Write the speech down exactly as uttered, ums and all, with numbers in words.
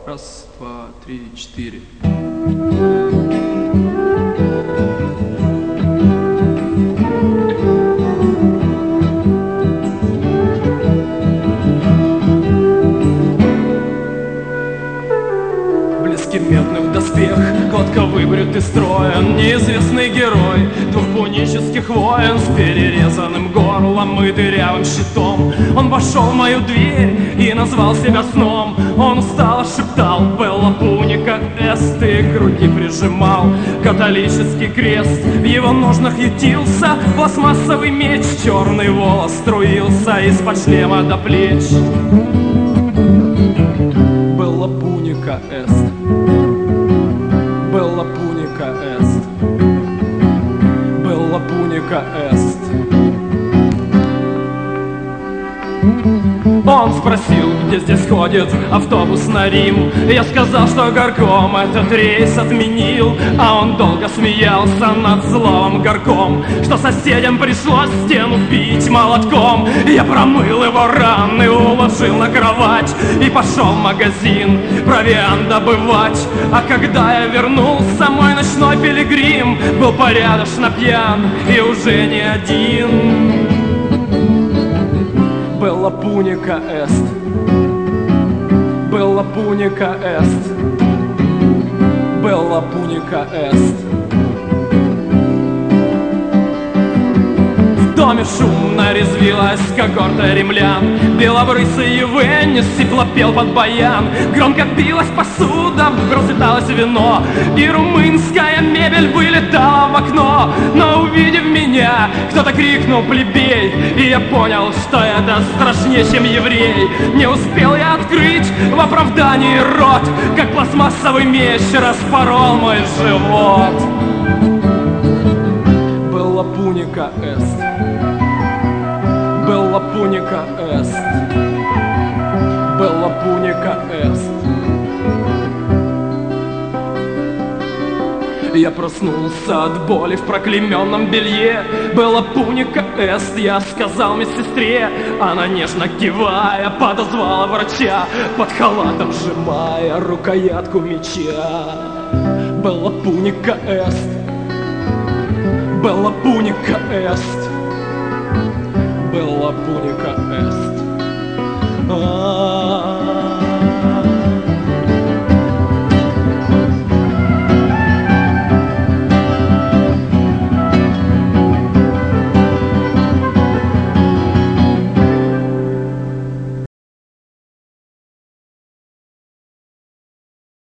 Раз, два, три, четыре. Блески медных доспех, гладко выбрит и строен неизвестный герой двух пунических войн с перерезанным горлом и дырявым щитом. Он вошел в мою дверь и назвал себя сном. Он устало шептал «Белла Пуника эст» и к груди прижимал католический крест. В его ножнах ютился пластмассовый меч, черный волос струился из-под шлема до плеч. Белла Пуника эст, Белла Пуника эст, Белла Пуника эст. Он спросил, где здесь ходит автобус на Рим. Я сказал, что горком этот рейс отменил. А он долго смеялся над словом горком, что соседям пришлось стену бить молотком. Я промыл его раны, уложил на кровать и пошел в магазин провиант добывать. А когда я вернулся, мой ночной пилигрим был порядочно пьян и уже не один. Белла Пуника эст, Белла Пуника эст, Белла Пуника эст. В доме шумно резвилась когорта римлян. Белобрысый Веннис сипло пел под баян. Громко билась посуда, разлеталось вино, и румынская мебель вылетала в окно. Но увидев меня, кто-то крикнул «Плебей!» И я понял, что это страшнее, чем еврей. Не успел я открыть в оправдании рот, как пластмассовый меч распорол мой живот. Белла Пуника эст, Белла Пуника эст, Белла Пуника эст. Я проснулся от боли в проклейменном белье. Белла Пуника эст, я сказал медсестре. Она, нежно кивая, подозвала врача, под халатом сжимая рукоятку меча. Белла Пуника эст, Белла Пуника эст, Белла Пуника эст.